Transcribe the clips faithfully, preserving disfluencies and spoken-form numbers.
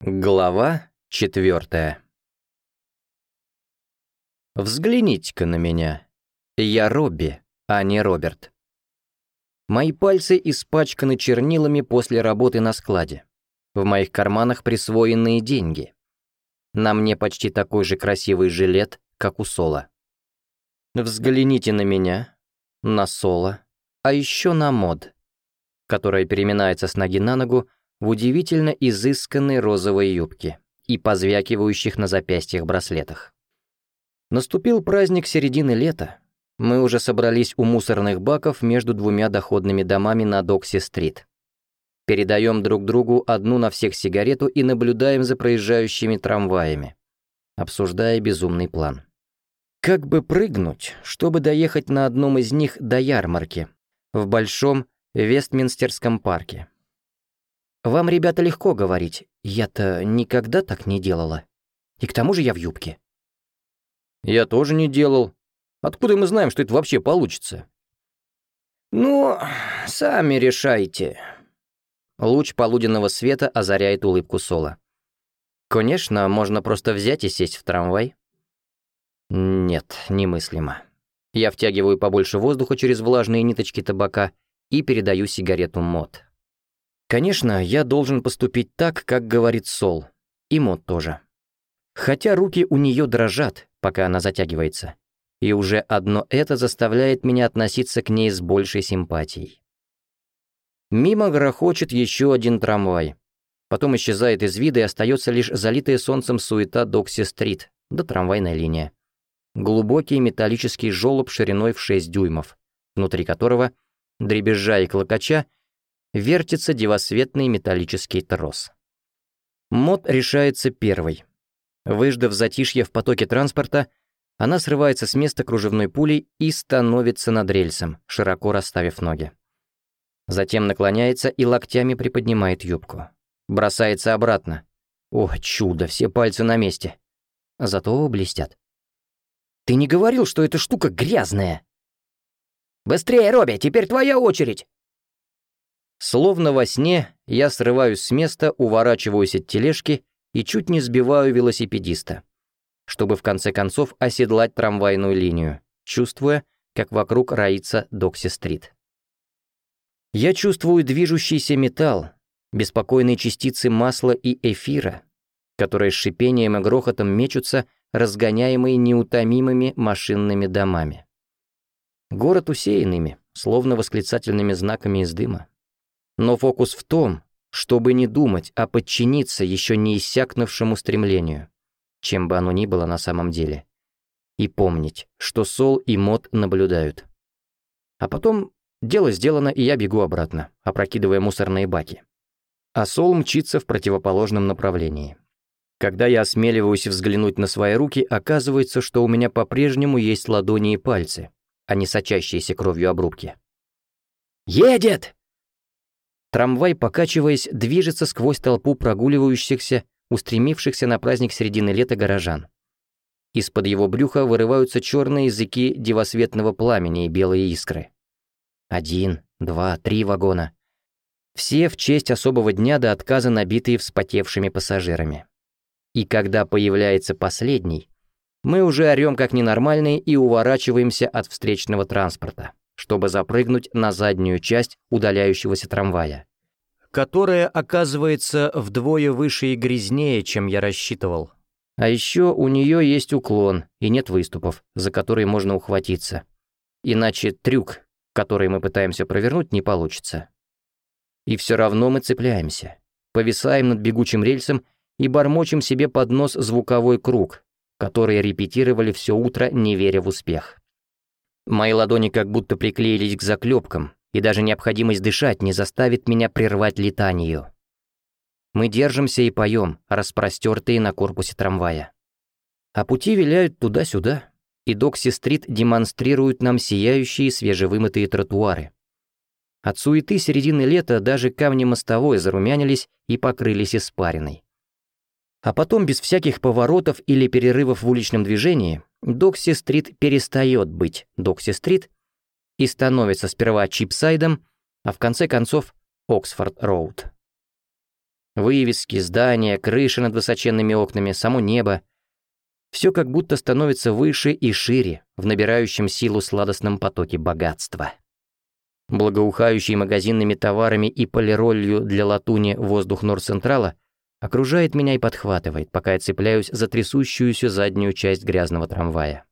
Глава четвертая. Взгляните-ка на меня. Я Робби, а не Роберт. Мои пальцы испачканы чернилами после работы на складе. В моих карманах присвоенные деньги. На мне почти такой же красивый жилет, как у Сола. Взгляните на меня, на Сола, а еще на Мод, которая переминается с ноги на ногу в удивительно изысканной розовой юбке и позвякивающих на запястьях браслетах. Наступил праздник середины лета. Мы уже собрались у мусорных баков между двумя доходными домами на Докси-стрит. Передаем друг другу одну на всех сигарету и наблюдаем за проезжающими трамваями, обсуждая безумный план. Как бы прыгнуть, чтобы доехать на одном из них до ярмарки в большом Вестминстерском парке? Вам, ребята, легко говорить, я-то никогда так не делала. И к тому же я в юбке. Я тоже не делал. Откуда мы знаем, что это вообще получится? Ну, сами решайте. Луч полуденного света озаряет улыбку Сола. Конечно, можно просто взять и сесть в трамвай. Нет, немыслимо. Я втягиваю побольше воздуха через влажные ниточки табака и передаю сигарету Мод. Конечно, я должен поступить так, как говорит Сол, и Мод тоже. Хотя руки у нее дрожат, пока она затягивается, и уже одно это заставляет меня относиться к ней с большей симпатией. Мимо грохочет еще один трамвай, потом исчезает из вида и остается лишь залитая солнцем суета Докси-стрит, да трамвайная линия. Глубокий металлический желоб шириной в шесть дюймов, внутри которого, дребезжа и клокоча, вертится дивосветный металлический трос. Мод решается первой. Выждав затишье в потоке транспорта, она срывается с места кружевной пулей и становится над рельсом, широко расставив ноги. Затем наклоняется и локтями приподнимает юбку. Бросается обратно. О, чудо, все пальцы на месте. Зато блестят. «Ты не говорил, что эта штука грязная?» «Быстрее, Робби, теперь твоя очередь!» Словно во сне, я срываюсь с места, уворачиваюсь от тележки и чуть не сбиваю велосипедиста, чтобы в конце концов оседлать трамвайную линию, чувствуя, как вокруг роится Докси-стрит. Я чувствую движущийся металл, беспокойные частицы масла и эфира, которые с шипением и грохотом мечутся, разгоняемые неутомимыми машинными домами. Город усеян ими, словно восклицательными знаками из дыма. Но фокус в том, чтобы не думать, а подчиниться еще не иссякнувшему стремлению, чем бы оно ни было на самом деле, и помнить, что Сол и Мод наблюдают. А потом дело сделано, и я бегу обратно, опрокидывая мусорные баки. А Сол мчится в противоположном направлении. Когда я осмеливаюсь взглянуть на свои руки, оказывается, что у меня по-прежнему есть ладони и пальцы, а не сочащиеся кровью обрубки. «Едет!» Трамвай, покачиваясь, движется сквозь толпу прогуливающихся, устремившихся на праздник середины лета горожан. Из-под его брюха вырываются черные языки дивосветного пламени и белые искры. Один, два, три вагона. Все в честь особого дня до отказа набитые вспотевшими пассажирами. И когда появляется последний, мы уже орем как ненормальные и уворачиваемся от встречного транспорта, чтобы запрыгнуть на заднюю часть удаляющегося трамвая, которая оказывается вдвое выше и грязнее, чем я рассчитывал. А еще у нее есть уклон и нет выступов, за которые можно ухватиться. Иначе трюк, который мы пытаемся провернуть, не получится. И все равно мы цепляемся, повисаем над бегучим рельсом и бормочем себе под нос звуковой круг, который репетировали все утро, не веря в успех. Мои ладони как будто приклеились к заклепкам, и даже необходимость дышать не заставит меня прервать летанию. Мы держимся и поем, распростертые на корпусе трамвая. А пути виляют туда-сюда, и Докси-стрит демонстрирует нам сияющие свежевымытые тротуары. От суеты середины лета даже камни мостовой зарумянились и покрылись испариной. А потом, без всяких поворотов или перерывов в уличном движении, Докси-стрит перестает быть Докси-стрит и становится сперва Чипсайдом, а в конце концов Оксфорд-роуд. Вывески, здания, крыши над высоченными окнами, само небо. Все как будто становится выше и шире в набирающем силу сладостном потоке богатства. Благоухающий магазинными товарами и полиролью для латуни воздух Норд-Централа окружает меня и подхватывает, пока я цепляюсь за трясущуюся заднюю часть грязного трамвая.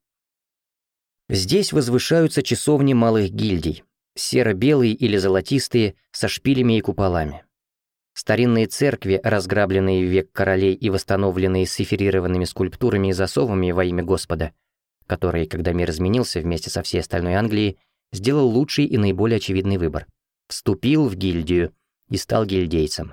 Здесь возвышаются часовни малых гильдий, серо-белые или золотистые, со шпилями и куполами. Старинные церкви, разграбленные в век королей и восстановленные с эфирированными скульптурами и засовами во имя Господа, который, когда мир изменился вместе со всей остальной Англией, сделал лучший и наиболее очевидный выбор. Вступил в гильдию и стал гильдейцем.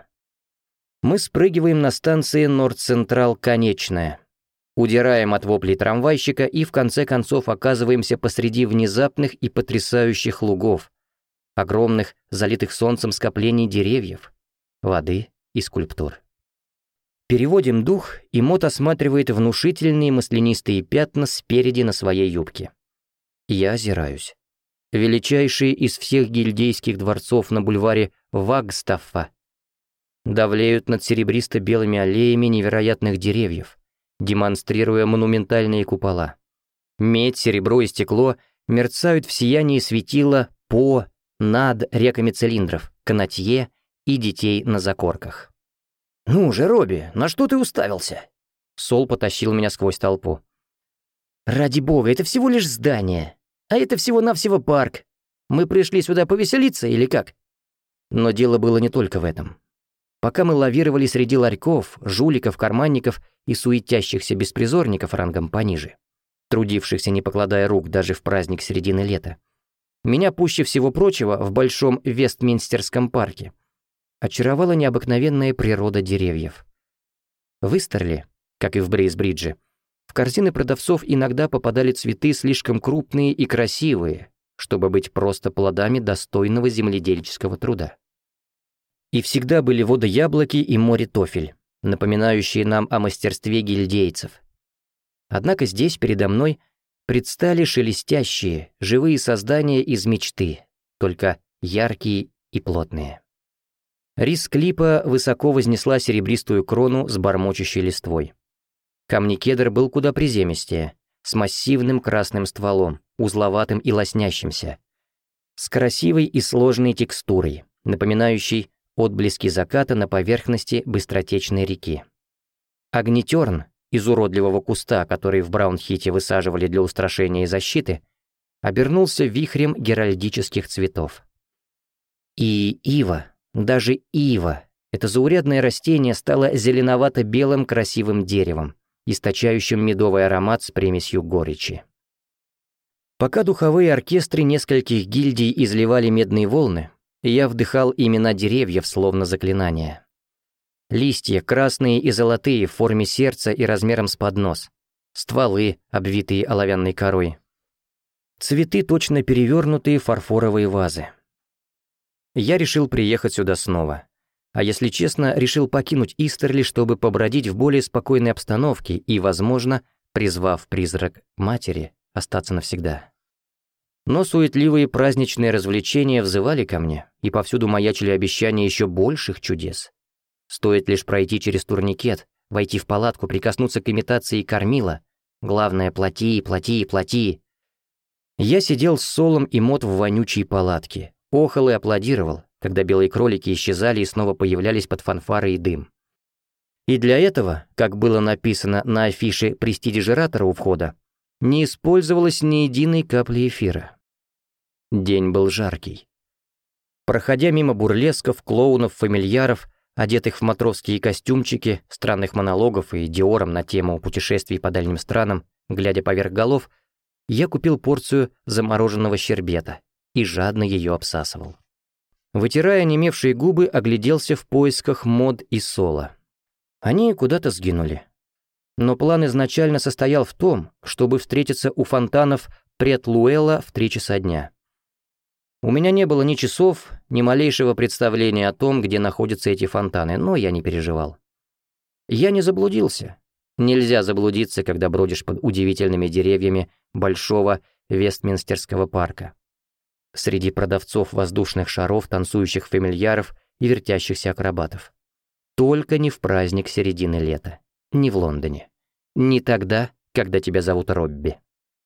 Мы спрыгиваем на станции Норд-Централ Конечная, удираем от воплей трамвайщика и в конце концов оказываемся посреди внезапных и потрясающих лугов, огромных, залитых солнцем скоплений деревьев, воды и скульптур. Переводим дух, и Мот осматривает внушительные маслянистые пятна спереди на своей юбке. Я озираюсь. Величайшие из всех гильдейских дворцов на бульваре Вагстаффа давлеют над серебристо-белыми аллеями невероятных деревьев, демонстрируя монументальные купола. Медь, серебро и стекло мерцают в сиянии светила по, над реками цилиндров, канатье и детей на закорках. «Ну же, Робби, на что ты уставился?» Сол потащил меня сквозь толпу. «Ради бога, это всего лишь здание, а это всего-навсего парк. Мы пришли сюда повеселиться или как?» Но дело было не только в этом. Пока мы лавировали среди ларьков, жуликов, карманников и суетящихся беспризорников рангом пониже, трудившихся не покладая рук даже в праздник середины лета, меня пуще всего прочего в большом Вестминстерском парке очаровала необыкновенная природа деревьев. В Истерли, как и в Брейсбридже, в корзины продавцов иногда попадали цветы слишком крупные и красивые, чтобы быть просто плодами достойного земледельческого труда. И всегда были водояблоки и море-тофель, напоминающие нам о мастерстве гильдейцев. Однако здесь передо мной предстали шелестящие, живые создания из мечты, только яркие и плотные. Рис Клипа высоко вознесла серебристую крону с бормочущей листвой. Камни-кедр был куда приземистее, с массивным красным стволом, узловатым и лоснящимся, с красивой и сложной текстурой, напоминающей отблески заката на поверхности быстротечной реки. Огнетерн из уродливого куста, который в Браунхите высаживали для устрашения и защиты, обернулся вихрем геральдических цветов. И ива, даже ива, это заурядное растение стало зеленовато-белым красивым деревом, источающим медовый аромат с примесью горечи. Пока духовые оркестры нескольких гильдий изливали медные волны, я вдыхал имена деревьев словно заклинание. Листья красные и золотые в форме сердца и размером с поднос, стволы, обвитые оловянной корой, цветы, точно перевернутые фарфоровые вазы. Я решил приехать сюда снова. А если честно, решил покинуть Истерли, чтобы побродить в более спокойной обстановке и, возможно, призвав призрак матери, остаться навсегда. Но суетливые праздничные развлечения взывали ко мне, и повсюду маячили обещания еще больших чудес. Стоит лишь пройти через турникет, войти в палатку, прикоснуться к имитации кормила. Главное, плати, плати, плати. Я сидел с Солом и Мот в вонючей палатке, охал и аплодировал, когда белые кролики исчезали и снова появлялись под фанфары и дым. И для этого, как было написано на афише престидижератора у входа, не использовалось ни единой капли эфира. День был жаркий. Проходя мимо бурлесков, клоунов, фамильяров, одетых в матросские костюмчики, странных монологов и диором на тему путешествий по дальним странам, глядя поверх голов, я купил порцию замороженного щербета и жадно ее обсасывал. Вытирая онемевшие губы, огляделся в поисках Мод и Сола. Они куда-то сгинули. Но план изначально состоял в том, чтобы встретиться у фонтанов Прет-Луэлла в три часа дня. У меня не было ни часов, ни малейшего представления о том, где находятся эти фонтаны, но я не переживал. Я не заблудился. Нельзя заблудиться, когда бродишь под удивительными деревьями большого Вестминстерского парка, среди продавцов воздушных шаров, танцующих фамильяров и вертящихся акробатов. Только не в праздник середины лета. Не в Лондоне. Не тогда, когда тебя зовут Робби.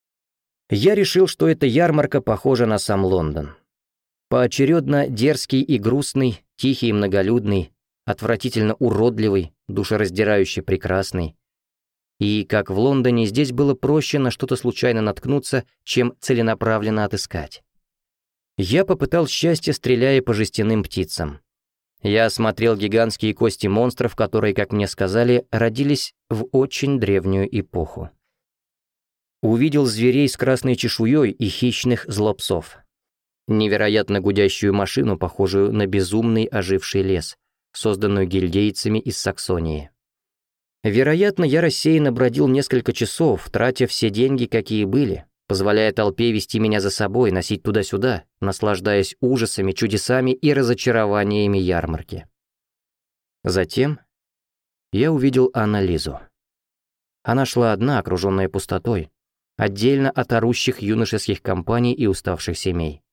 Я решил, что эта ярмарка похожа на сам Лондон. Поочередно дерзкий и грустный, тихий и многолюдный, отвратительно уродливый, душераздирающе прекрасный. И, как в Лондоне, здесь было проще на что-то случайно наткнуться, чем целенаправленно отыскать. Я попытал счастье, стреляя по жестяным птицам. Я осмотрел гигантские кости монстров, которые, как мне сказали, родились в очень древнюю эпоху. Увидел зверей с красной чешуей и хищных злопсов. Невероятно гудящую машину, похожую на безумный оживший лес, созданную гильдейцами из Саксонии. Вероятно, я рассеянно бродил несколько часов, тратя все деньги, какие были, позволяя толпе вести меня за собой, носить туда-сюда, наслаждаясь ужасами, чудесами и разочарованиями ярмарки. Затем я увидел Анна-Лизу. Она шла одна, окруженная пустотой, отдельно от орущих юношеских компаний и уставших семей.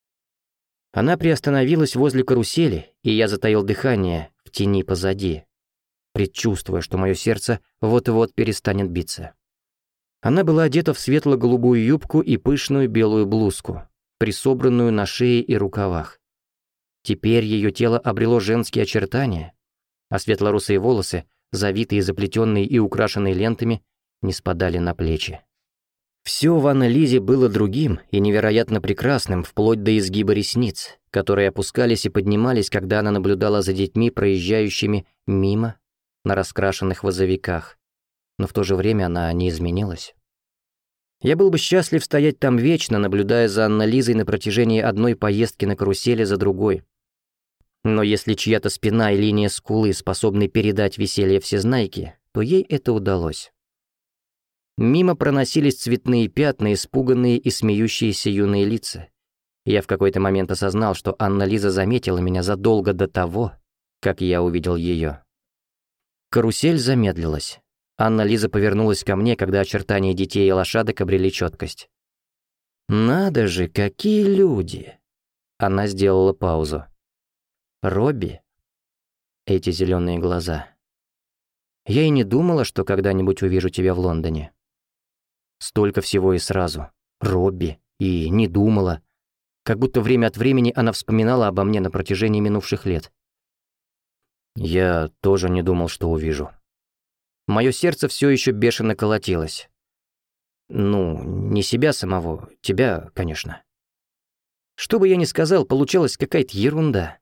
Она приостановилась возле карусели, и я затаил дыхание в тени позади, предчувствуя, что мое сердце вот-вот перестанет биться. Она была одета в светло-голубую юбку и пышную белую блузку, присобранную на шее и рукавах. Теперь ее тело обрело женские очертания, а светло-русые волосы, завитые, заплетенные и украшенные лентами, не спадали на плечи. Все в Анна-Лизе было другим и невероятно прекрасным, вплоть до изгиба ресниц, которые опускались и поднимались, когда она наблюдала за детьми, проезжающими мимо на раскрашенных возовиках, но в то же время она не изменилась. Я был бы счастлив стоять там вечно, наблюдая за Анна-Лизой на протяжении одной поездки на карусели за другой. Но если чья-то спина и линия скулы способны передать веселье всезнайки, то ей это удалось. Мимо проносились цветные пятна, испуганные и смеющиеся юные лица. Я в какой-то момент осознал, что Анна-Лиза заметила меня задолго до того, как я увидел ее. Карусель замедлилась. Анна-Лиза повернулась ко мне, когда очертания детей и лошадок обрели четкость. «Надо же, какие люди!» Она сделала паузу. «Робби?» Эти зеленые глаза. «Я и не думала, что когда-нибудь увижу тебя в Лондоне». Столько всего и сразу. Робби. И не думала. Как будто время от времени она вспоминала обо мне на протяжении минувших лет. Я тоже не думал, что увижу. Мое сердце все еще бешено колотилось. Ну, не себя самого, тебя, конечно. Что бы я ни сказал, получалась какая-то ерунда.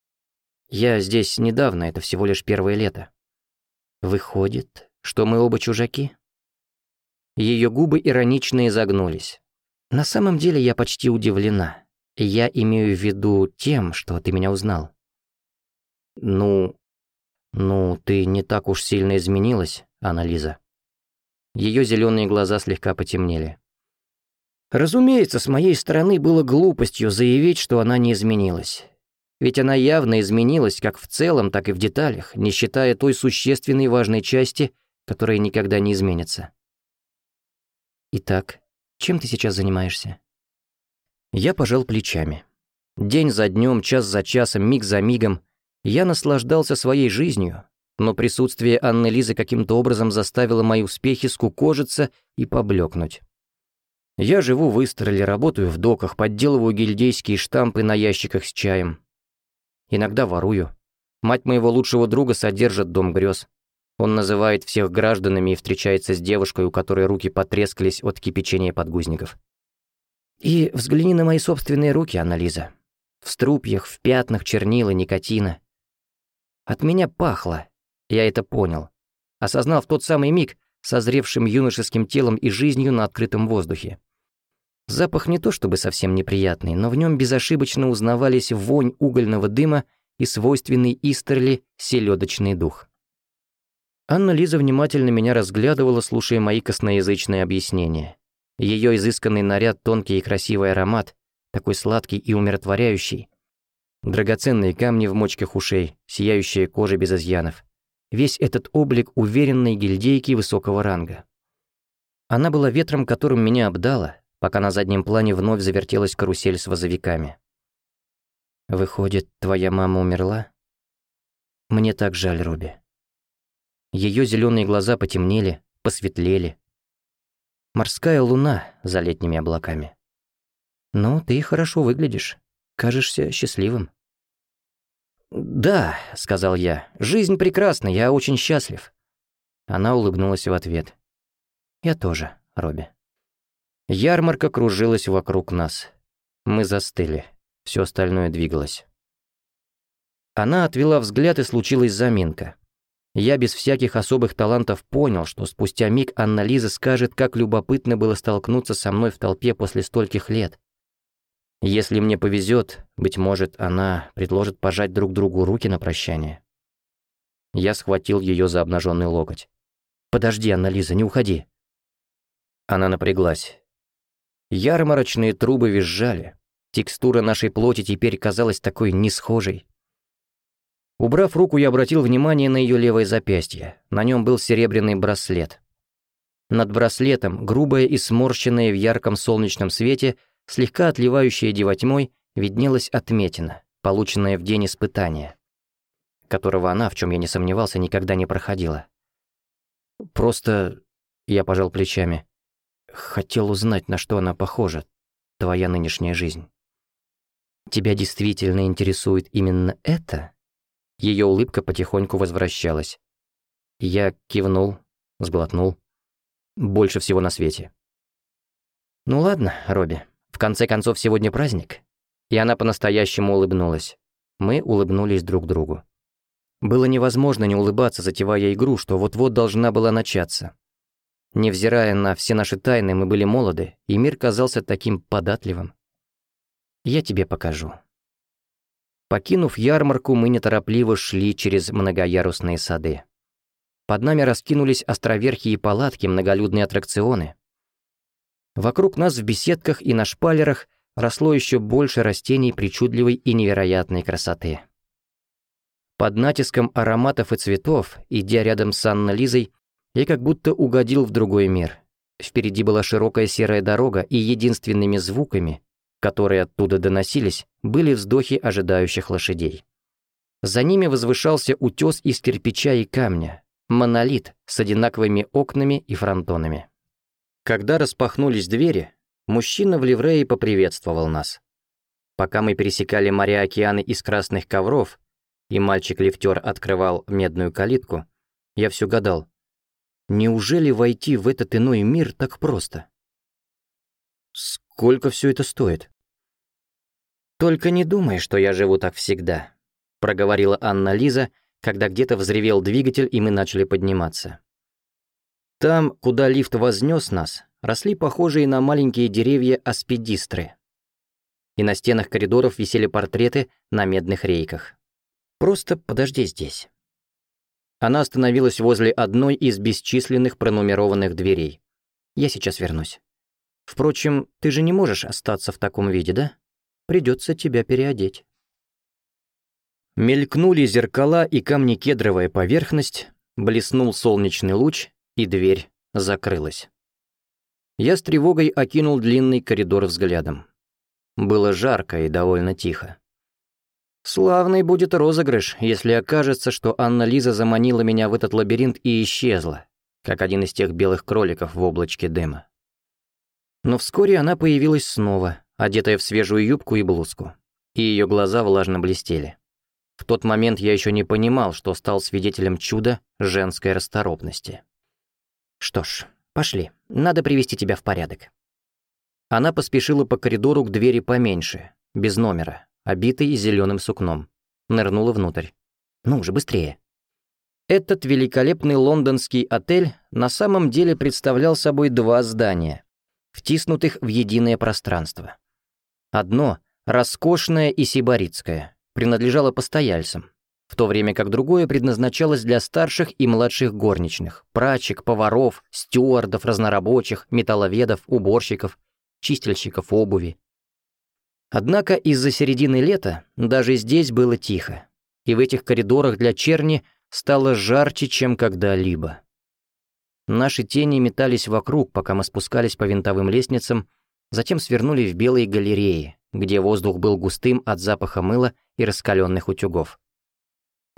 Я здесь недавно, это всего лишь первое лето. Выходит, что мы оба чужаки? Ее губы иронично изогнулись. На самом деле я почти удивлена. Я имею в виду тем, что ты меня узнал. Ну, ну, ты не так уж сильно изменилась, Анна-Лиза. Ее зеленые глаза слегка потемнели. Разумеется, с моей стороны было глупостью заявить, что она не изменилась. Ведь она явно изменилась как в целом, так и в деталях, не считая той существенной важной части, которая никогда не изменится. Итак, чем ты сейчас занимаешься? Я пожал плечами. День за днем, час за часом, миг за мигом я наслаждался своей жизнью, но присутствие Анны-Лизы каким-то образом заставило мои успехи скукожиться и поблекнуть. Я живу в Истерле, работаю в доках, подделываю гильдейские штампы на ящиках с чаем. Иногда ворую. Мать моего лучшего друга содержит дом грез. Он называет всех гражданами и встречается с девушкой, у которой руки потрескались от кипячения подгузников. И взгляни на мои собственные руки, Анна-Лиза. В струпьях, в пятнах чернила, никотина. От меня пахло, я это понял. Осознал в тот самый миг, созревшим юношеским телом и жизнью на открытом воздухе. Запах не то чтобы совсем неприятный, но в нем безошибочно узнавались вонь угольного дыма и свойственный Истерли селедочный дух. Анна-Лиза внимательно меня разглядывала, слушая мои косноязычные объяснения. Ее изысканный наряд, тонкий и красивый аромат, такой сладкий и умиротворяющий. Драгоценные камни в мочках ушей, сияющая кожа без изъянов. Весь этот облик уверенной гильдейки высокого ранга. Она была ветром, которым меня обдало, пока на заднем плане вновь завертелась карусель с возовиками. «Выходит, твоя мама умерла?» Мне так жаль Робби. Ее зеленые глаза потемнели, посветлели. Морская луна за летними облаками. Но ты хорошо выглядишь, кажешься счастливым. «Да», — сказал я, — «жизнь прекрасна, я очень счастлив». Она улыбнулась в ответ. «Я тоже, Робби». Ярмарка кружилась вокруг нас. Мы застыли, все остальное двигалось. Она отвела взгляд, и случилась заминка. Я без всяких особых талантов понял, что спустя миг Анна-Лиза скажет, как любопытно было столкнуться со мной в толпе после стольких лет. Если мне повезет, быть может, она предложит пожать друг другу руки на прощание. Я схватил ее за обнаженный локоть. «Подожди, Анна-Лиза, не уходи». Она напряглась. Ярмарочные трубы визжали. Текстура нашей плоти теперь казалась такой несхожей. Убрав руку, я обратил внимание на ее левое запястье. На нем был серебряный браслет. Над браслетом, грубая и сморщенная в ярком солнечном свете, слегка отливающая дивотьмой, виднелась отметина, полученная в день испытания, которого она, в чем я не сомневался, никогда не проходила. «Просто...» — я пожал плечами. «Хотел узнать, на что она похожа, твоя нынешняя жизнь». «Тебя действительно интересует именно это?» Ее улыбка потихоньку возвращалась. Я кивнул, сглотнул. Больше всего на свете. «Ну ладно, Робби, в конце концов сегодня праздник». И она по-настоящему улыбнулась. Мы улыбнулись друг другу. Было невозможно не улыбаться, затевая игру, что вот-вот должна была начаться. Невзирая на все наши тайны, мы были молоды, и мир казался таким податливым. «Я тебе покажу». Покинув ярмарку, мы неторопливо шли через многоярусные сады. Под нами раскинулись островерхие палатки, многолюдные аттракционы. Вокруг нас в беседках и на шпалерах росло еще больше растений причудливой и невероятной красоты. Под натиском ароматов и цветов, идя рядом с Анной-Лизой, я как будто угодил в другой мир. Впереди была широкая серая дорога, и единственными звуками, которые оттуда доносились, были вздохи ожидающих лошадей. За ними возвышался утес из кирпича и камня, монолит с одинаковыми окнами и фронтонами. Когда распахнулись двери, мужчина в ливрее поприветствовал нас. Пока мы пересекали моря-океаны из красных ковров, и мальчик-лифтер открывал медную калитку, я все гадал, неужели войти в этот иной мир так просто? Сколько все это стоит? «Только не думай, что я живу так всегда», — проговорила Анна-Лиза, когда где-то взревел двигатель, и мы начали подниматься. Там, куда лифт вознес нас, росли похожие на маленькие деревья аспидистры. И на стенах коридоров висели портреты на медных рейках. «Просто подожди здесь». Она остановилась возле одной из бесчисленных пронумерованных дверей. «Я сейчас вернусь. Впрочем, ты же не можешь остаться в таком виде, да? Придется тебя переодеть». Мелькнули зеркала и камни-кедровая поверхность, блеснул солнечный луч, и дверь закрылась. Я с тревогой окинул длинный коридор взглядом. Было жарко и довольно тихо. Славный будет розыгрыш, если окажется, что Анна-Лиза заманила меня в этот лабиринт и исчезла, как один из тех белых кроликов в облачке дыма. Но вскоре она появилась снова, одетая в свежую юбку и блузку, и ее глаза влажно блестели. В тот момент я еще не понимал, что стал свидетелем чуда женской расторопности. «Что ж, пошли, надо привести тебя в порядок». Она поспешила по коридору к двери поменьше, без номера, обитой зеленым сукном. Нырнула внутрь. «Ну же, быстрее». Этот великолепный лондонский отель на самом деле представлял собой два здания, втиснутых в единое пространство. Одно, роскошное и сибаритское, принадлежало постояльцам, в то время как другое предназначалось для старших и младших горничных, прачек, поваров, стюардов, разнорабочих, металловедов, уборщиков, чистильщиков обуви. Однако из-за середины лета даже здесь было тихо, и в этих коридорах для черни стало жарче, чем когда-либо. Наши тени метались вокруг, пока мы спускались по винтовым лестницам, затем свернули в белые галереи, где воздух был густым от запаха мыла и раскаленных утюгов.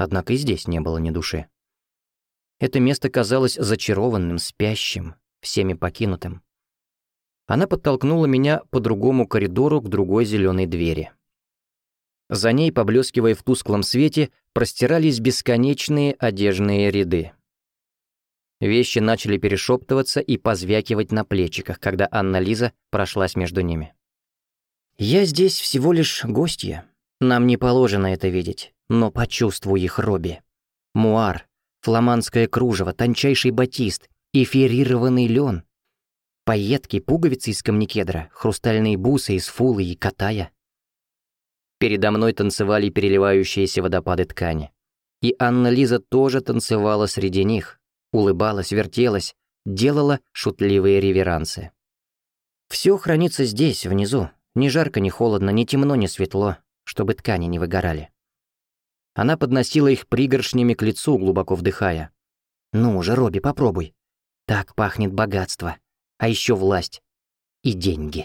однако и здесь не было ни души. Это место казалось зачарованным, спящим, всеми покинутым. Она подтолкнула меня по другому коридору к другой зеленой двери. За ней, поблескивая в тусклом свете, простирались бесконечные одежные ряды. Вещи начали перешептываться и позвякивать на плечиках, когда Анна-Лиза прошлась между ними. «Я здесь всего лишь гостья. Нам не положено это видеть, но почувствуй их, Робби. Муар, фламандское кружево, тончайший батист, эфирированный лен, пайетки, пуговицы из камнекедра, хрустальные бусы из фулы и катая». Передо мной танцевали переливающиеся водопады ткани. И Анна-Лиза тоже танцевала среди них, улыбалась, вертелась, делала шутливые реверансы. Все хранится здесь, внизу. Ни жарко, ни холодно, ни темно, ни светло, чтобы ткани не выгорали. Она подносила их пригоршнями к лицу, глубоко вдыхая. «Ну же, Робби, попробуй. Так пахнет богатство, а еще власть и деньги».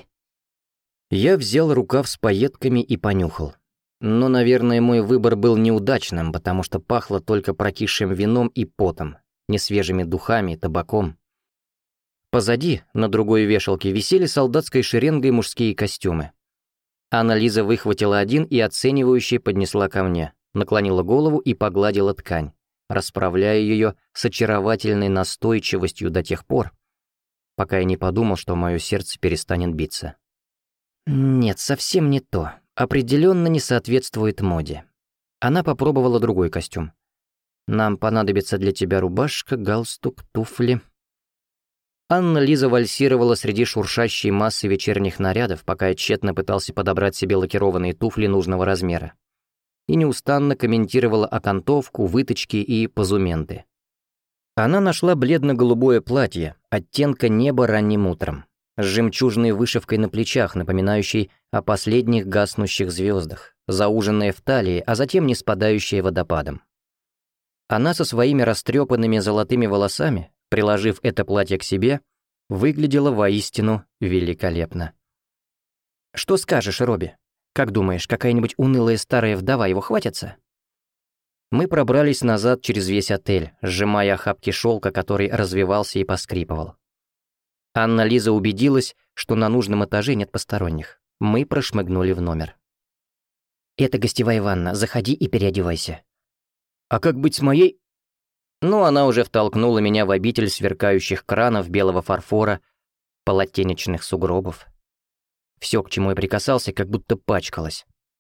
Я взял рукав с пайетками и понюхал. Но, наверное, мой выбор был неудачным, потому что пахло только прокисшим вином и потом, несвежими духами, табаком. Позади, на другой вешалке, висели солдатской шеренгой мужские костюмы. Анна-Лиза выхватила один и оценивающе поднесла ко мне, наклонила голову и погладила ткань, расправляя ее с очаровательной настойчивостью до тех пор, пока я не подумал, что мое сердце перестанет биться. Нет, совсем не то. Определенно не соответствует моде. Она попробовала другой костюм. Нам понадобится для тебя рубашка, галстук, туфли. Анна-Лиза вальсировала среди шуршащей массы вечерних нарядов, пока я тщетно пытался подобрать себе лакированные туфли нужного размера. И неустанно комментировала окантовку, выточки и позументы. Она нашла бледно-голубое платье, оттенка неба ранним утром, с жемчужной вышивкой на плечах, напоминающей о последних гаснущих звездах, зауженное в талии, а затем не спадающее водопадом. Она со своими растрепанными золотыми волосами, приложив это платье к себе, выглядела воистину великолепно. «Что скажешь, Робби? Как думаешь, какая-нибудь унылая старая вдова его хватится?» Мы пробрались назад через весь отель, сжимая охапки шелка, который развивался и поскрипывал. Анна-Лиза убедилась, что на нужном этаже нет посторонних. Мы прошмыгнули в номер. «Это гостевая ванна, заходи и переодевайся». «А как быть с моей...» Ну, она уже втолкнула меня в обитель сверкающих кранов, белого фарфора, полотенечных сугробов. Все, к чему я прикасался, как будто пачкалось.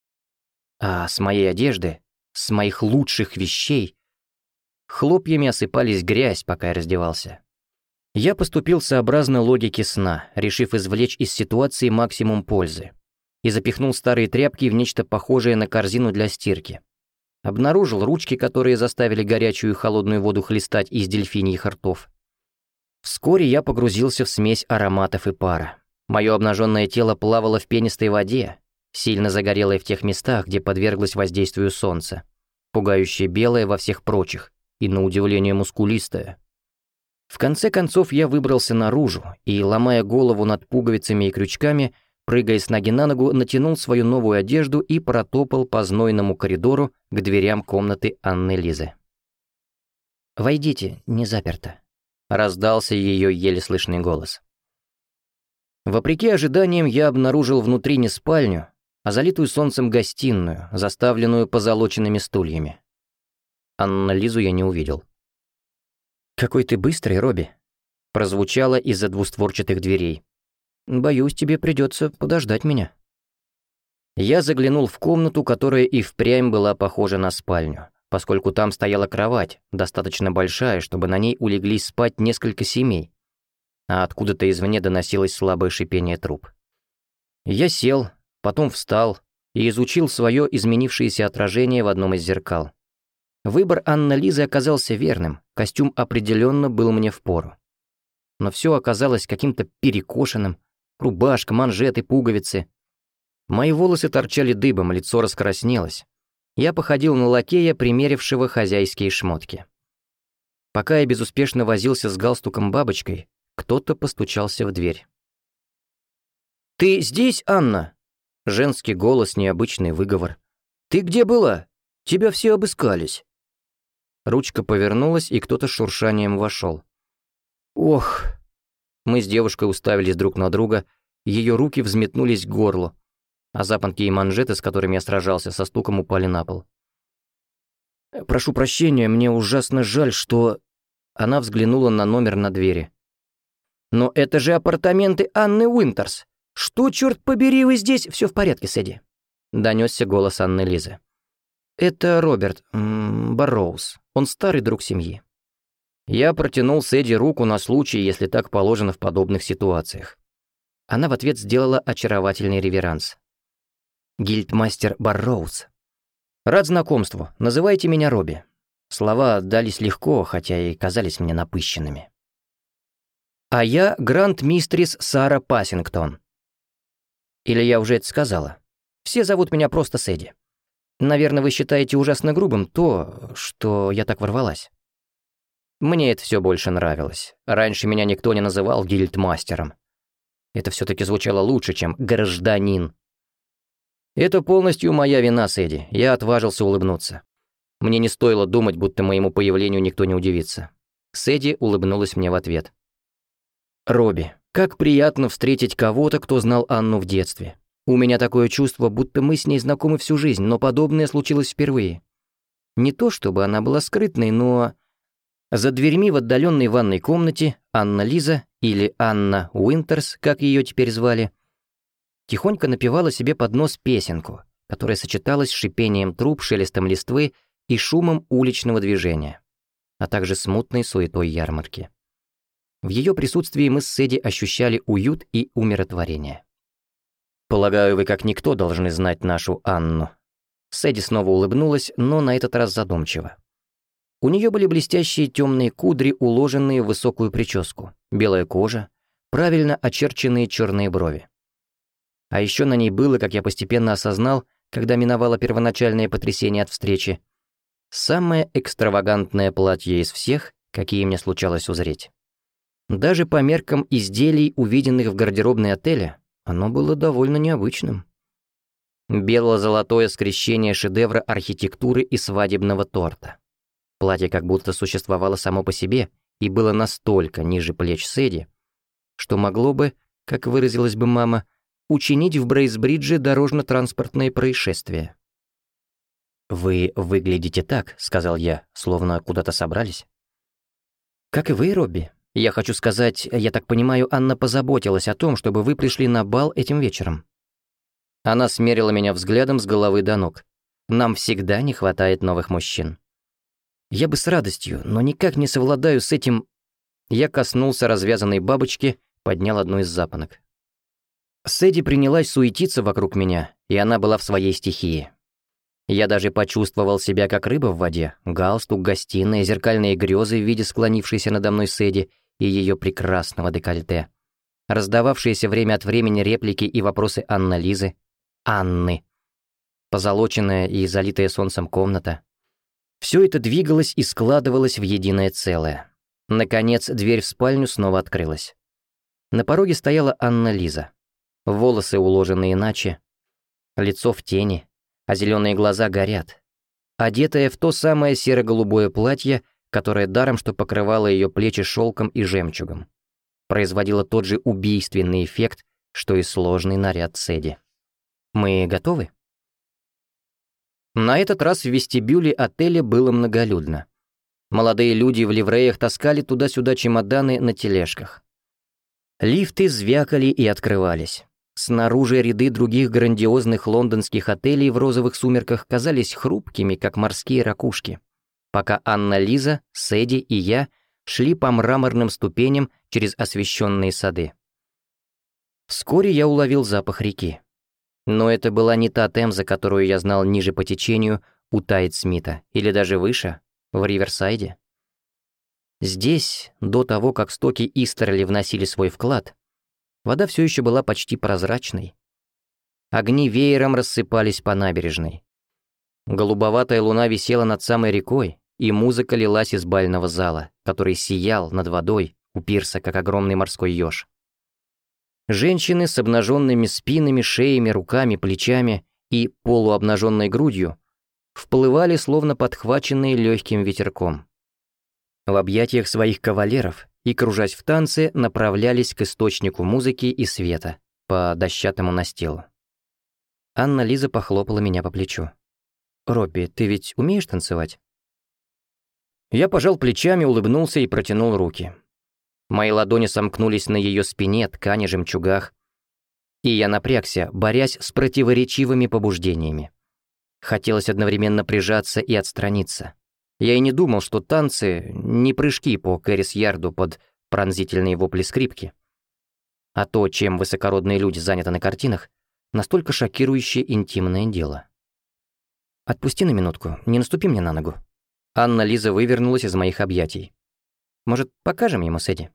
А с моей одежды, с моих лучших вещей, хлопьями осыпались грязь, пока я раздевался. Я поступил сообразно логике сна, решив извлечь из ситуации максимум пользы, и запихнул старые тряпки в нечто похожее на корзину для стирки. Обнаружил ручки, которые заставили горячую и холодную воду хлестать из дельфиньих ртов. Вскоре я погрузился в смесь ароматов и пара. Мое обнаженное тело плавало в пенистой воде, сильно загорелое в тех местах, где подверглось воздействию солнца, пугающе белое во всех прочих и, на удивление, мускулистое. В конце концов я выбрался наружу и, ломая голову над пуговицами и крючками, прыгая с ноги на ногу, натянул свою новую одежду и протопал по знойному коридору к дверям комнаты Анны-Лизы. «Войдите, не заперто», — раздался ее еле слышный голос. Вопреки ожиданиям, я обнаружил внутри не спальню, а залитую солнцем гостиную, заставленную позолоченными стульями. Анну-Лизу я не увидел. «Какой ты быстрый, Робби», — прозвучало из-за двустворчатых дверей. «Боюсь, тебе придется подождать меня». Я заглянул в комнату, которая и впрямь была похожа на спальню, поскольку там стояла кровать, достаточно большая, чтобы на ней улеглись спать несколько семей, а откуда-то извне доносилось слабое шипение труб. Я сел, потом встал и изучил свое изменившееся отражение в одном из зеркал. Выбор Анны-Лизы оказался верным, костюм определенно был мне впору. Но все оказалось каким-то перекошенным, рубашка, манжеты, пуговицы. Мои волосы торчали дыбом, лицо раскраснелось. Я походил на лакея, примерившего хозяйские шмотки. Пока я безуспешно возился с галстуком-бабочкой, кто-то постучался в дверь. «Ты здесь, Анна?» Женский голос, необычный выговор. «Ты где была? Тебя все обыскались». Ручка повернулась, и кто-то с шуршанием вошел. «Ох!» Мы с девушкой уставились друг на друга, ее руки взметнулись к горлу, а запонки и манжеты, с которыми я сражался, со стуком упали на пол. «Прошу прощения, мне ужасно жаль, что...» Она взглянула на номер на двери. «Но это же апартаменты Анны Уинтерс! Что, черт побери, вы здесь? Все в порядке, Сэдди!» Донесся голос Анны Лизы. «Это Роберт м, Барроуз. Он старый друг семьи». Я протянул Сэдди руку на случай, если так положено в подобных ситуациях. Она в ответ сделала очаровательный реверанс. «Гильдмастер Барроуз. Рад знакомству. Называйте меня Робби». Слова дались легко, хотя и казались мне напыщенными. «А я гранд-мистрис Сара Пассингтон». Или я уже это сказала? Все зовут меня просто Сэдди. Наверное, вы считаете ужасно грубым то, что я так ворвалась. Мне это все больше нравилось. Раньше меня никто не называл гильдмастером. Это все-таки звучало лучше, чем гражданин. Это полностью моя вина, Сэдди. Я отважился улыбнуться. Мне не стоило думать, будто моему появлению никто не удивится. Сэдди улыбнулась мне в ответ. «Робби, как приятно встретить кого-то, кто знал Анну в детстве. У меня такое чувство, будто мы с ней знакомы всю жизнь, но подобное случилось впервые. Не то чтобы она была скрытной, но...» За дверьми в отдаленной ванной комнате Анна Лиза, или Анна Уинтерс, как ее теперь звали, тихонько напевала себе под нос песенку, которая сочеталась с шипением труб, шелестом листвы и шумом уличного движения, а также смутной суетой ярмарки. В ее присутствии мы с Сэдди ощущали уют и умиротворение. «Полагаю, вы как никто должны знать нашу Анну». Сэдди снова улыбнулась, но на этот раз задумчиво. У нее были блестящие темные кудри, уложенные в высокую прическу, белая кожа, правильно очерченные черные брови. А еще на ней было, как я постепенно осознал, когда миновало первоначальное потрясение от встречи, самое экстравагантное платье из всех, какие мне случалось узреть. Даже по меркам изделий, увиденных в гардеробной отеля, оно было довольно необычным. Бело-золотое скрещение шедевра архитектуры и свадебного торта. Платье как будто существовало само по себе и было настолько ниже плеч Сэдди, что могло бы, как выразилась бы мама, учинить в Брейсбридже дорожно-транспортное происшествие. «Вы выглядите так», — сказал я, словно куда-то собрались. «Как и вы, Робби. Я хочу сказать, я так понимаю, Анна позаботилась о том, чтобы вы пришли на бал этим вечером». Она смерила меня взглядом с головы до ног. «Нам всегда не хватает новых мужчин». Я бы с радостью, но никак не совладаю с этим... Я коснулся развязанной бабочки, поднял одну из запонок. Сэдди принялась суетиться вокруг меня, и она была в своей стихии. Я даже почувствовал себя как рыба в воде. Галстук, гостиная, зеркальные грезы в виде склонившейся надо мной Сэдди и ее прекрасного декольте. Раздававшиеся время от времени реплики и вопросы Анны Лизы. Анны. Позолоченная и залитая солнцем комната. Все это двигалось и складывалось в единое целое. Наконец, дверь в спальню снова открылась. На пороге стояла Анна Лиза. Волосы уложены иначе, лицо в тени, а зеленые глаза горят. Одетая в то самое серо-голубое платье, которое даром что покрывало ее плечи шелком и жемчугом, производило тот же убийственный эффект, что и сложный наряд Сэдди. «Мы готовы?» На этот раз в вестибюле отеля было многолюдно. Молодые люди в ливреях таскали туда-сюда чемоданы на тележках. Лифты звякали и открывались. Снаружи ряды других грандиозных лондонских отелей в розовых сумерках казались хрупкими, как морские ракушки, пока Анна Лиза, Сэдди и я шли по мраморным ступеням через освещенные сады. Вскоре я уловил запах реки. Но это была не та Темза, которую я знал ниже по течению у Тайд-Смита, или даже выше, в Риверсайде. Здесь, до того, как стоки Истерли вносили свой вклад, вода все еще была почти прозрачной. Огни веером рассыпались по набережной. Голубоватая луна висела над самой рекой, и музыка лилась из бального зала, который сиял над водой у пирса, как огромный морской еж. Женщины с обнаженными спинами, шеями, руками, плечами и полуобнаженной грудью вплывали, словно подхваченные легким ветерком. В объятиях своих кавалеров и, кружась в танце, направлялись к источнику музыки и света, по дощатому настилу. Анна-Лиза похлопала меня по плечу. «Робби, ты ведь умеешь танцевать?» Я пожал плечами, улыбнулся и протянул руки. Мои ладони сомкнулись на ее спине, ткани, жемчугах. И я напрягся, борясь с противоречивыми побуждениями. Хотелось одновременно прижаться и отстраниться. Я и не думал, что танцы — не прыжки по Кэррис-Ярду под пронзительные вопли скрипки. А то, чем высокородные люди заняты на картинах, настолько шокирующее интимное дело. «Отпусти на минутку, не наступи мне на ногу». Анна-Лиза вывернулась из моих объятий. «Может, покажем ему Сэдди?»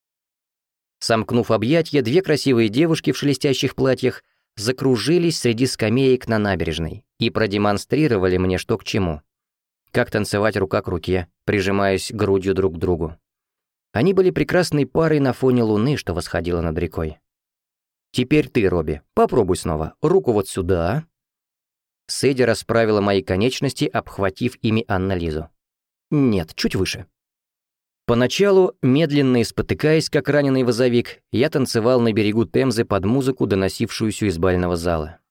Сомкнув объятья, две красивые девушки в шелестящих платьях закружились среди скамеек на набережной и продемонстрировали мне, что к чему. Как танцевать рука к руке, прижимаясь грудью друг к другу. Они были прекрасной парой на фоне луны, что восходила над рекой. «Теперь ты, Робби, попробуй снова. Руку вот сюда». Сэдди расправила мои конечности, обхватив ими Анна-Лизу. «Нет, чуть выше». Поначалу, медленно и спотыкаясь, как раненый возовик, я танцевал на берегу Темзы под музыку, доносившуюся из бального зала.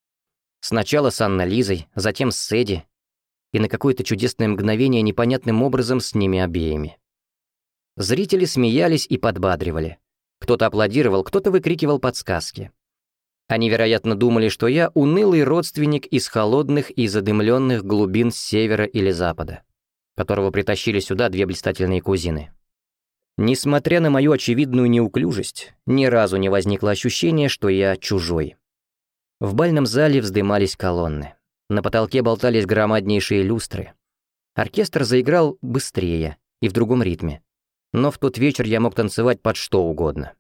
Сначала с Анной-Лизой, затем с Сэдди, и на какое-то чудесное мгновение непонятным образом с ними обеими. Зрители смеялись и подбадривали. Кто-то аплодировал, кто-то выкрикивал подсказки. Они, вероятно, думали, что я унылый родственник из холодных и задымленных глубин с севера или запада, которого притащили сюда две блистательные кузины. Несмотря на мою очевидную неуклюжесть, ни разу не возникло ощущения, что я чужой. В бальном зале вздымались колонны. На потолке болтались громаднейшие люстры. Оркестр заиграл быстрее и в другом ритме. Но в тот вечер я мог танцевать под что угодно.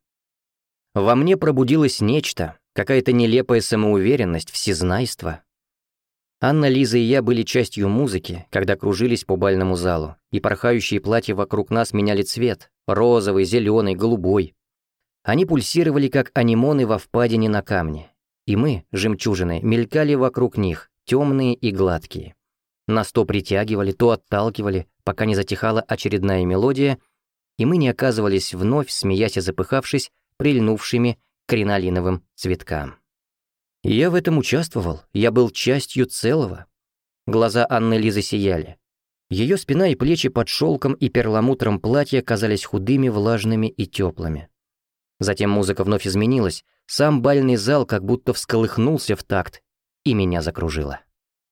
Во мне пробудилось нечто, какая-то нелепая самоуверенность, всезнайство. Анна-Лиза и я были частью музыки, когда кружились по бальному залу, и порхающие платья вокруг нас меняли цвет — розовый, зеленый, голубой. Они пульсировали, как анемоны во впадине на камне, и мы, жемчужины, мелькали вокруг них, темные и гладкие. Нас то притягивали, то отталкивали, пока не затихала очередная мелодия, и мы не оказывались вновь, смеясь и запыхавшись, прильнувшими к кринолиновым цветкам. И я в этом участвовал, я был частью целого. Глаза Анны-Лизы сияли. Ее спина и плечи под шелком и перламутром платья казались худыми, влажными и теплыми. Затем музыка вновь изменилась, сам бальный зал как будто всколыхнулся в такт, и меня закружило.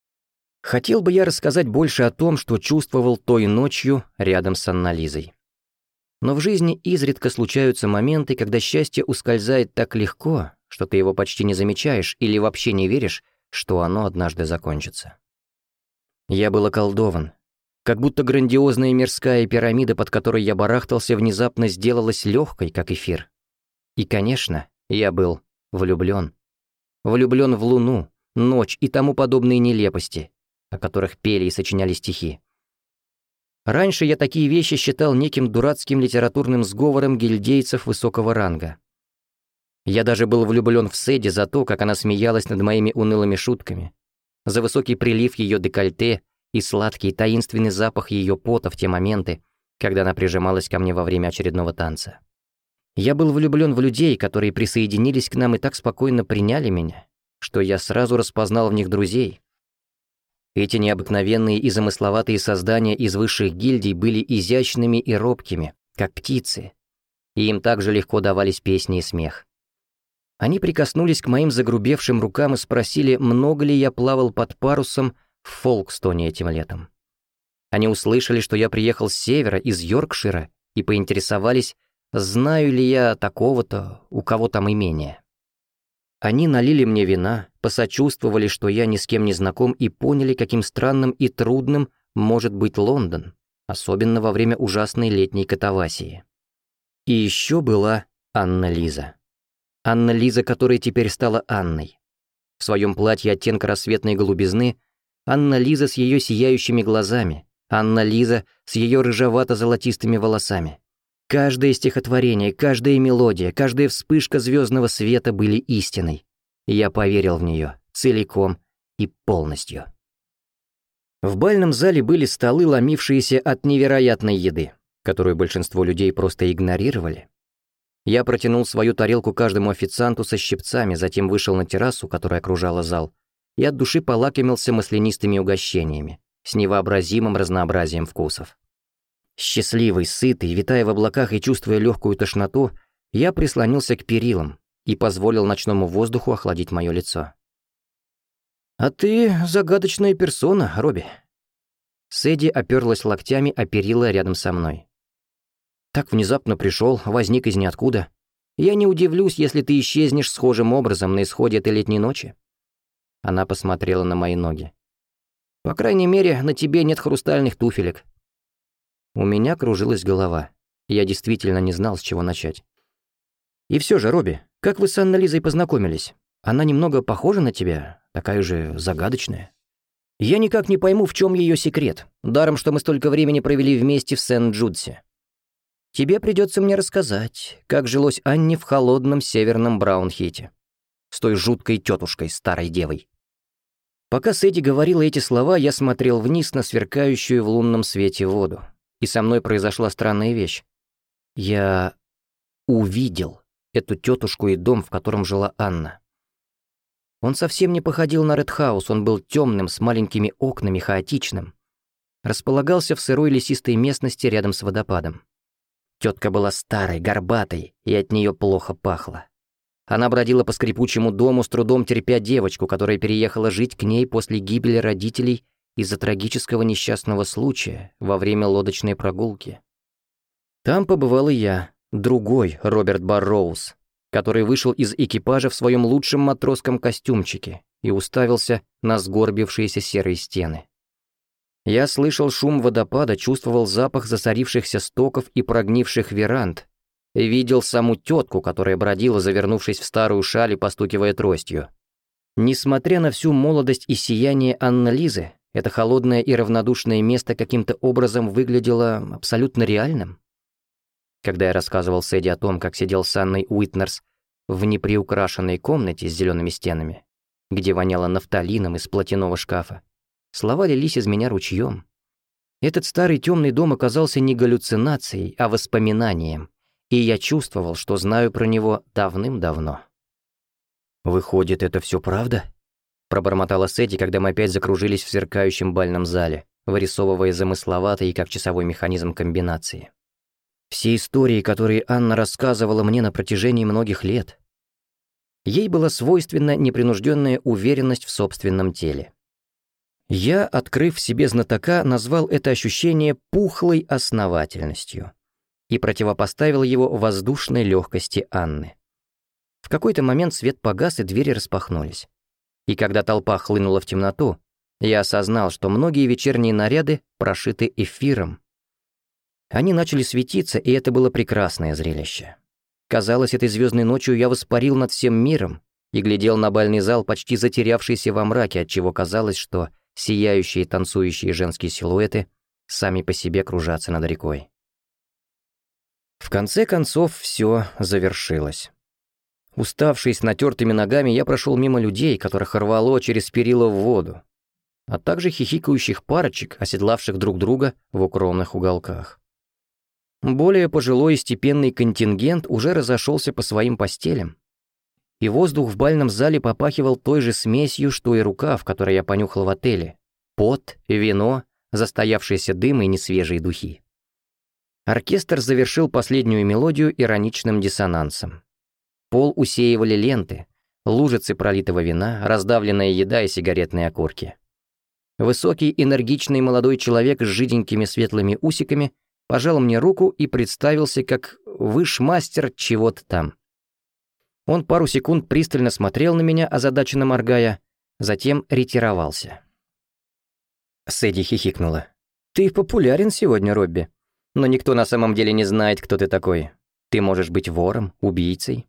Хотел бы я рассказать больше о том, что чувствовал той ночью рядом с Анной-Лизой. Но в жизни изредка случаются моменты, когда счастье ускользает так легко, что ты его почти не замечаешь или вообще не веришь, что оно однажды закончится. Я был околдован, как будто грандиозная мирская пирамида, под которой я барахтался, внезапно сделалась легкой, как эфир. И, конечно, я был влюблен. Влюблен в луну, ночь и тому подобные нелепости, о которых пели и сочиняли стихи. Раньше я такие вещи считал неким дурацким литературным сговором гильдейцев высокого ранга. Я даже был влюблен в Сэдди за то, как она смеялась над моими унылыми шутками, за высокий прилив ее декольте и сладкий таинственный запах ее пота в те моменты, когда она прижималась ко мне во время очередного танца. Я был влюблен в людей, которые присоединились к нам и так спокойно приняли меня, что я сразу распознал в них друзей. Эти необыкновенные и замысловатые создания из высших гильдий были изящными и робкими, как птицы, и им также легко давались песни и смех. Они прикоснулись к моим загрубевшим рукам и спросили, много ли я плавал под парусом в Фолкстоне этим летом. Они услышали, что я приехал с севера, из Йоркшира, и поинтересовались, знаю ли я такого-то, у кого там имение. Они налили мне вина, посочувствовали, что я ни с кем не знаком, и поняли, каким странным и трудным может быть Лондон, особенно во время ужасной летней катавасии. И еще была Анна-Лиза. Анна-Лиза, которая теперь стала Анной. В своем платье оттенка рассветной голубизны Анна-Лиза с ее сияющими глазами, Анна-Лиза с ее рыжевато-золотистыми волосами. Каждое стихотворение, каждая мелодия, каждая вспышка звездного света были истиной. И я поверил в нее целиком и полностью. В бальном зале были столы, ломившиеся от невероятной еды, которую большинство людей просто игнорировали. Я протянул свою тарелку каждому официанту со щипцами, затем вышел на террасу, которая окружала зал, и от души полакомился маслянистыми угощениями с невообразимым разнообразием вкусов. Счастливый, сытый, витая в облаках и чувствуя легкую тошноту, я прислонился к перилам и позволил ночному воздуху охладить мое лицо. «А ты загадочная персона, Робби». Сэдди оперлась локтями о перила рядом со мной. «Так внезапно пришел, возник из ниоткуда. Я не удивлюсь, если ты исчезнешь схожим образом на исходе этой летней ночи». Она посмотрела на мои ноги. «По крайней мере, на тебе нет хрустальных туфелек». У меня кружилась голова. Я действительно не знал, с чего начать. «И все же, Робби, как вы с Анной Лизой познакомились? Она немного похожа на тебя, такая же загадочная. Я никак не пойму, в чем ее секрет, даром, что мы столько времени провели вместе в Сент-Джудсе. Тебе придется мне рассказать, как жилось Анне в холодном северном Браунхите. С той жуткой тетушкой, старой девой». Пока Сэдди говорила эти слова, я смотрел вниз на сверкающую в лунном свете воду. И со мной произошла странная вещь. Я увидел эту тетушку и дом, в котором жила Анна. Он совсем не походил на Редхаус, он был темным, с маленькими окнами, хаотичным. Располагался в сырой лесистой местности рядом с водопадом. Тетка была старой, горбатой, и от нее плохо пахло. Она бродила по скрипучему дому, с трудом терпя девочку, которая переехала жить к ней после гибели родителей из-за трагического несчастного случая во время лодочной прогулки. Там побывал и я, другой Роберт Барроуз, который вышел из экипажа в своем лучшем матросском костюмчике и уставился на сгорбившиеся серые стены. Я слышал шум водопада, чувствовал запах засорившихся стоков и прогнивших веранд, видел саму тетку, которая бродила, завернувшись в старую шаль и постукивая тростью. Несмотря на всю молодость и сияние Анны Лизы, это холодное и равнодушное место каким-то образом выглядело абсолютно реальным. Когда я рассказывал Сэдди о том, как сидел с Анной Уитнерс в неприукрашенной комнате с зелеными стенами, где воняло нафталином из платяного шкафа, слова лились из меня ручьем. Этот старый темный дом оказался не галлюцинацией, а воспоминанием, и я чувствовал, что знаю про него давным-давно. «Выходит, это все правда?» — пробормотала Сэдди, когда мы опять закружились в сверкающем бальном зале, вырисовывая замысловатые, как часовой механизм, комбинации. Все истории, которые Анна рассказывала мне на протяжении многих лет. Ей была свойственна непринужденная уверенность в собственном теле. Я, открыв в себе знатока, назвал это ощущение пухлой основательностью и противопоставил его воздушной легкости Анны. В какой-то момент свет погас, и двери распахнулись. И когда толпа хлынула в темноту, я осознал, что многие вечерние наряды прошиты эфиром. Они начали светиться, и это было прекрасное зрелище. Казалось, этой звездной ночью я воспарил над всем миром и глядел на бальный зал, почти затерявшийся во мраке, отчего казалось, что сияющие танцующие женские силуэты сами по себе кружатся над рекой. В конце концов, все завершилось. Уставший с натертыми ногами, я прошел мимо людей, которых рвало через перила в воду, а также хихикающих парочек, оседлавших друг друга в укромных уголках. Более пожилой и степенный контингент уже разошелся по своим постелям, и воздух в бальном зале попахивал той же смесью, что и рукав, который я понюхал в отеле: пот, вино, застоявшийся дым и несвежие духи. Оркестр завершил последнюю мелодию ироничным диссонансом. Пол усеивали ленты, лужицы пролитого вина, раздавленная еда и сигаретные окурки. Высокий, энергичный молодой человек с жиденькими светлыми усиками пожал мне руку и представился как вышмастер чего-то там. Он пару секунд пристально смотрел на меня, озадаченно моргая, затем ретировался. Сэдди хихикнула. «Ты популярен сегодня, Робби, но никто на самом деле не знает, кто ты такой. Ты можешь быть вором, убийцей».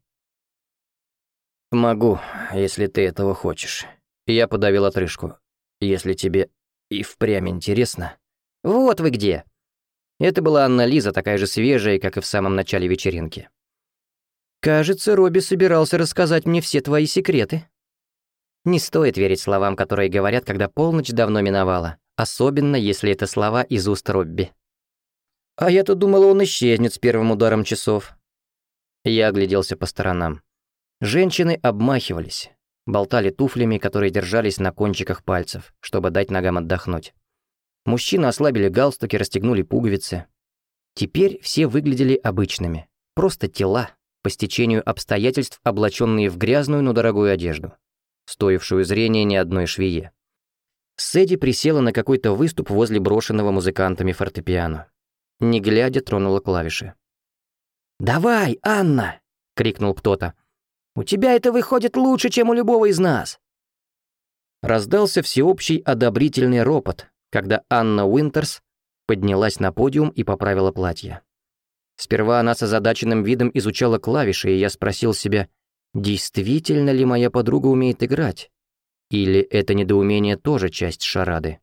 «Могу, если ты этого хочешь». Я подавил отрыжку. «Если тебе и впрямь интересно». «Вот вы где!» Это была Анна Лиза, такая же свежая, как и в самом начале вечеринки. «Кажется, Робби собирался рассказать мне все твои секреты». Не стоит верить словам, которые говорят, когда полночь давно миновала, Особенно, если это слова из уст Робби. А я-то думала, он исчезнет с первым ударом часов. Я огляделся по сторонам. Женщины обмахивались, болтали туфлями, которые держались на кончиках пальцев, чтобы дать ногам отдохнуть. Мужчины ослабили галстуки, расстегнули пуговицы. Теперь все выглядели обычными, просто тела, по стечению обстоятельств, облаченные в грязную, но дорогую одежду, стоившую зрения ни одной швее. Сэдди присела на какой-то выступ возле брошенного музыкантами фортепиано. Не глядя, тронула клавиши. «Давай, Анна!» — крикнул кто-то. «У тебя это выходит лучше, чем у любого из нас!» Раздался всеобщий одобрительный ропот, когда Анна Уинтерс поднялась на подиум и поправила платье. Сперва она с озадаченным видом изучала клавиши, и я спросил себя, действительно ли моя подруга умеет играть? Или это недоумение тоже часть шарады?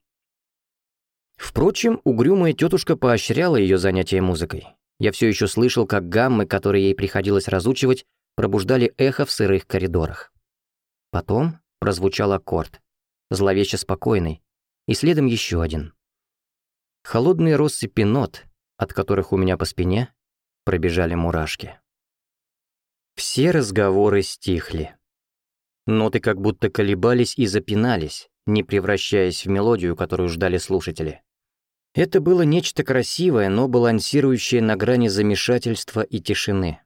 Впрочем, угрюмая тетушка поощряла ее занятие музыкой. Я все еще слышал, как гаммы, которые ей приходилось разучивать, пробуждали эхо в сырых коридорах. Потом прозвучал аккорд, зловеще спокойный, и следом еще один. Холодные россыпи нот, от которых у меня по спине пробежали мурашки. Все разговоры стихли. Ноты как будто колебались и запинались, не превращаясь в мелодию, которую ждали слушатели. Это было нечто красивое, но балансирующее на грани замешательства и тишины.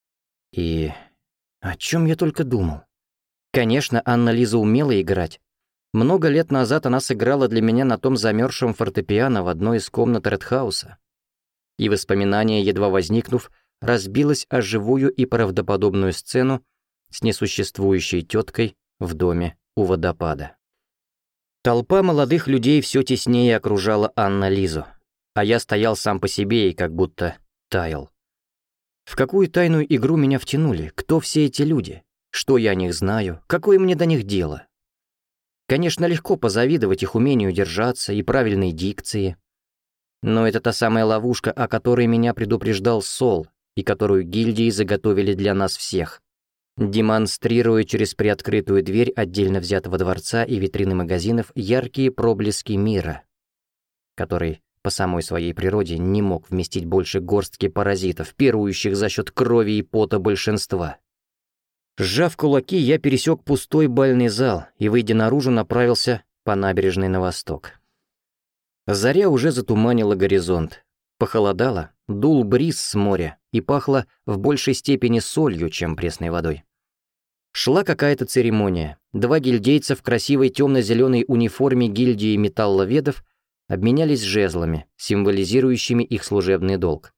И о чем я только думал? Конечно, Анна-Лиза умела играть. Много лет назад она сыграла для меня на том замерзшем фортепиано в одной из комнат Редхауса. И воспоминание, едва возникнув, разбилось о живую и правдоподобную сцену с несуществующей теткой в доме у водопада. Толпа молодых людей все теснее окружала Анна-Лизу, а я стоял сам по себе и как будто таял. В какую тайную игру меня втянули? Кто все эти люди? Что я о них знаю? Какое мне до них дело? Конечно, легко позавидовать их умению держаться и правильной дикции. Но это та самая ловушка, о которой меня предупреждал Сол, и которую гильдии заготовили для нас всех, демонстрируя через приоткрытую дверь отдельно взятого дворца и витрины магазинов яркие проблески мира, который по самой своей природе не мог вместить больше горстки паразитов, пирующих за счет крови и пота большинства. Сжав кулаки, я пересек пустой бальный зал и, выйдя наружу, направился по набережной на восток. Заря уже затуманила горизонт. Похолодало, дул бриз с моря и пахло в большей степени солью, чем пресной водой. Шла какая-то церемония. Два гильдейца в красивой темно-зеленой униформе гильдии металловедов обменялись жезлами, символизирующими их служебный долг.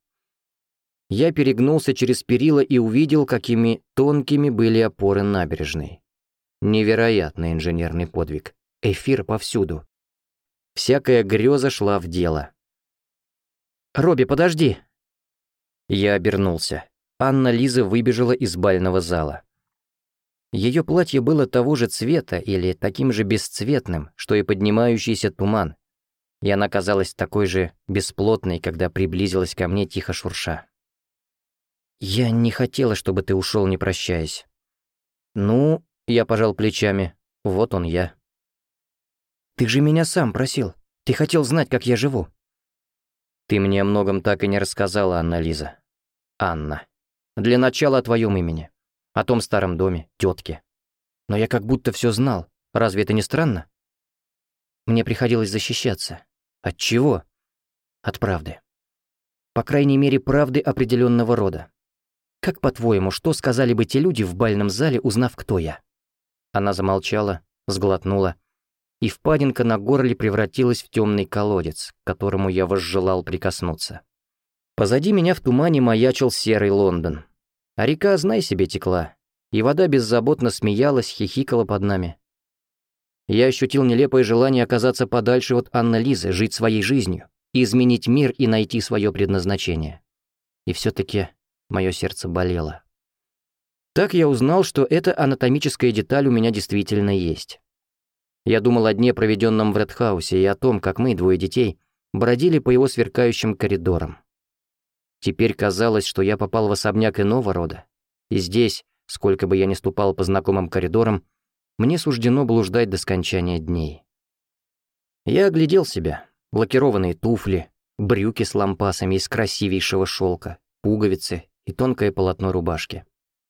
Я перегнулся через перила и увидел, какими тонкими были опоры набережной. Невероятный инженерный подвиг. Эфир повсюду. Всякая греза шла в дело. «Робби, подожди!» Я обернулся. Анна-Лиза выбежала из бального зала. Ее платье было того же цвета или таким же бесцветным, что и поднимающийся туман, и она казалась такой же бесплотной, когда приблизилась ко мне, тихо шурша. «Я не хотела, чтобы ты ушел, не прощаясь». «Ну...» — я пожал плечами. «Вот он я». «Ты же меня сам просил. Ты хотел знать, как я живу». «Ты мне о многом так и не рассказала, Анна-Лиза». «Анна. Для начала о твоем имени. О том старом доме, тетке. Но я как будто все знал. Разве это не странно?» «Мне приходилось защищаться. От чего?» «От правды. По крайней мере, правды определенного рода. Как, по-твоему, что сказали бы те люди в бальном зале, узнав, кто я?» Она замолчала, сглотнула, и впадинка на горле превратилась в темный колодец, к которому я возжелал прикоснуться. Позади меня в тумане маячил серый Лондон. А река, знай себе, текла, и вода беззаботно смеялась, хихикала под нами. Я ощутил нелепое желание оказаться подальше от Анны-Лизы, жить своей жизнью, изменить мир и найти свое предназначение. И все-таки мое сердце болело. Так я узнал, что эта анатомическая деталь у меня действительно есть. Я думал о дне, проведенном в Редхаусе, и о том, как мы, двое детей, бродили по его сверкающим коридорам. Теперь казалось, что я попал в особняк иного рода, и здесь, сколько бы я ни ступал по знакомым коридорам, мне суждено блуждать до скончания дней. Я оглядел себя. Лакированные туфли, брюки с лампасами из красивейшего шелка, пуговицы и тонкое полотно рубашки.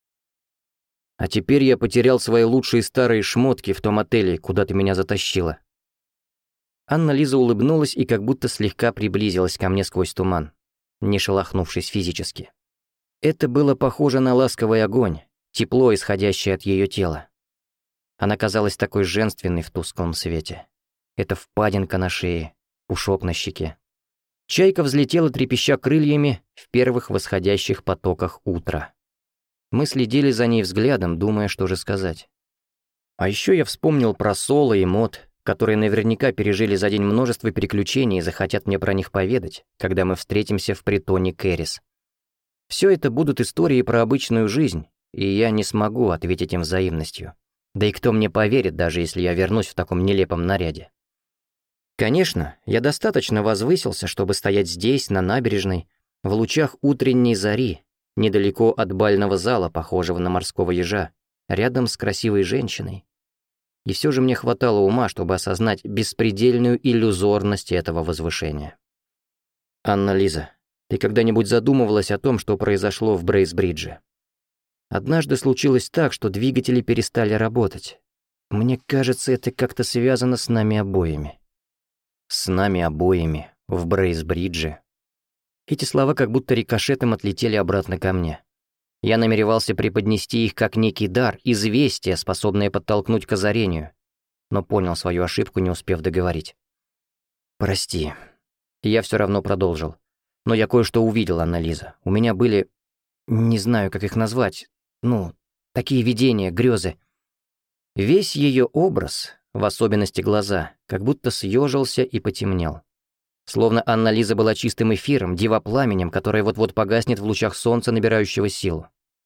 А теперь я потерял свои лучшие старые шмотки в том отеле, куда ты меня затащила. Анна-Лиза улыбнулась и как будто слегка приблизилась ко мне сквозь туман, не шелохнувшись физически. Это было похоже на ласковый огонь, тепло, исходящее от ее тела. Она казалась такой женственной в тусклом свете. Это впадинка на шее, пушок на щеке. Чайка взлетела, трепеща крыльями, в первых восходящих потоках утра. Мы следили за ней взглядом, думая, что же сказать. А еще я вспомнил про Соло и Мот, которые наверняка пережили за день множество приключений и захотят мне про них поведать, когда мы встретимся в притоне Кэрис. Все это будут истории про обычную жизнь, и я не смогу ответить им взаимностью. Да и кто мне поверит, даже если я вернусь в таком нелепом наряде? Конечно, я достаточно возвысился, чтобы стоять здесь, на набережной, в лучах утренней зари, недалеко от бального зала, похожего на морского ежа, рядом с красивой женщиной. И все же мне хватало ума, чтобы осознать беспредельную иллюзорность этого возвышения. «Анна-Лиза, ты когда-нибудь задумывалась о том, что произошло в Брейсбридже? Однажды случилось так, что двигатели перестали работать. Мне кажется, это как-то связано с нами обоими». «С нами обоими, в Брейсбридже». Эти слова как будто рикошетом отлетели обратно ко мне. Я намеревался преподнести их как некий дар, известие, способное подтолкнуть к озарению, но понял свою ошибку, не успев договорить. «Прости». Я все равно продолжил. «Но я кое-что увидел, Анна-Лиза. У меня были... не знаю, как их назвать. Ну, такие видения, грезы». Весь ее образ, в особенности глаза, как будто съежился и потемнел. Словно Анна-Лиза была чистым эфиром, дивопламенем, которое вот-вот погаснет в лучах солнца, набирающего силу.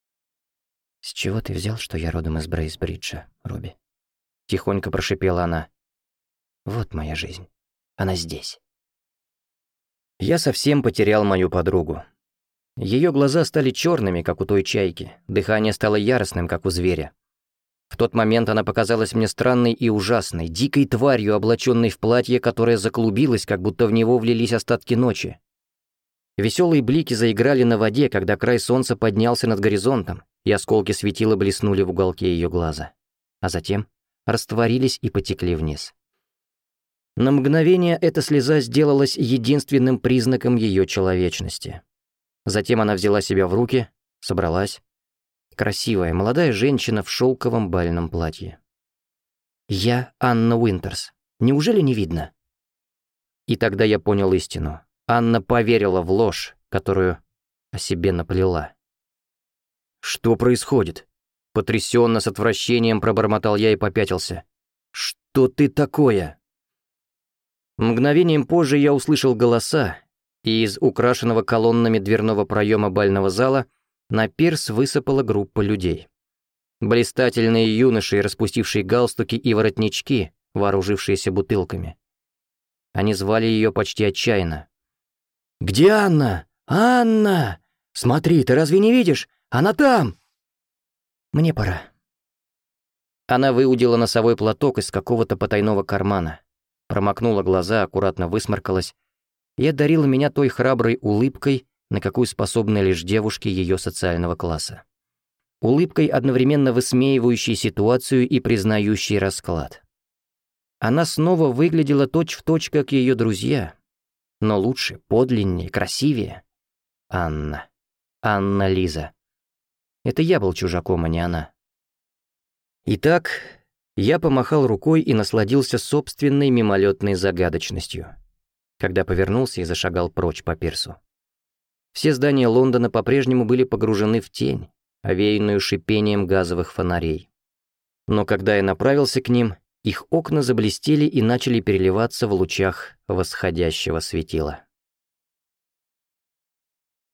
«С чего ты взял, что я родом из Брейсбриджа, Робби?» Тихонько прошипела она. «Вот моя жизнь. Она здесь». Я совсем потерял мою подругу. Ее глаза стали черными, как у той чайки, дыхание стало яростным, как у зверя. В тот момент она показалась мне странной и ужасной, дикой тварью, облаченной в платье, которое заклубилось, как будто в него влились остатки ночи. Веселые блики заиграли на воде, когда край солнца поднялся над горизонтом, и осколки светила блеснули в уголке ее глаза, а затем растворились и потекли вниз. На мгновение эта слеза сделалась единственным признаком ее человечности. Затем она взяла себя в руки, собралась. Красивая, молодая женщина в шелковом бальном платье. «Я Анна Уинтерс. Неужели не видно?» И тогда я понял истину. Анна поверила в ложь, которую о себе наплела. «Что происходит?» Потрясенно, с отвращением пробормотал я и попятился. «Что ты такое?» Мгновением позже я услышал голоса, и из украшенного колоннами дверного проема бального зала на пирс высыпала группа людей. Блистательные юноши, распустившие галстуки и воротнички, вооружившиеся бутылками. Они звали ее почти отчаянно. «Где Анна? Анна! Смотри, ты разве не видишь? Она там!» «Мне пора». Она выудила носовой платок из какого-то потайного кармана, промокнула глаза, аккуратно высморкалась и одарила меня той храброй улыбкой, на какую способны лишь девушки ее социального класса. Улыбкой, одновременно высмеивающей ситуацию и признающей расклад. Она снова выглядела точь-в-точь, как ее друзья, но лучше, подлиннее, красивее. Анна. Анна-Лиза. Это я был чужаком, а не она. Итак, я помахал рукой и насладился собственной мимолетной загадочностью, когда повернулся и зашагал прочь по пирсу. Все здания Лондона по-прежнему были погружены в тень, овеянную шипением газовых фонарей. Но когда я направился к ним, их окна заблестели и начали переливаться в лучах восходящего светила.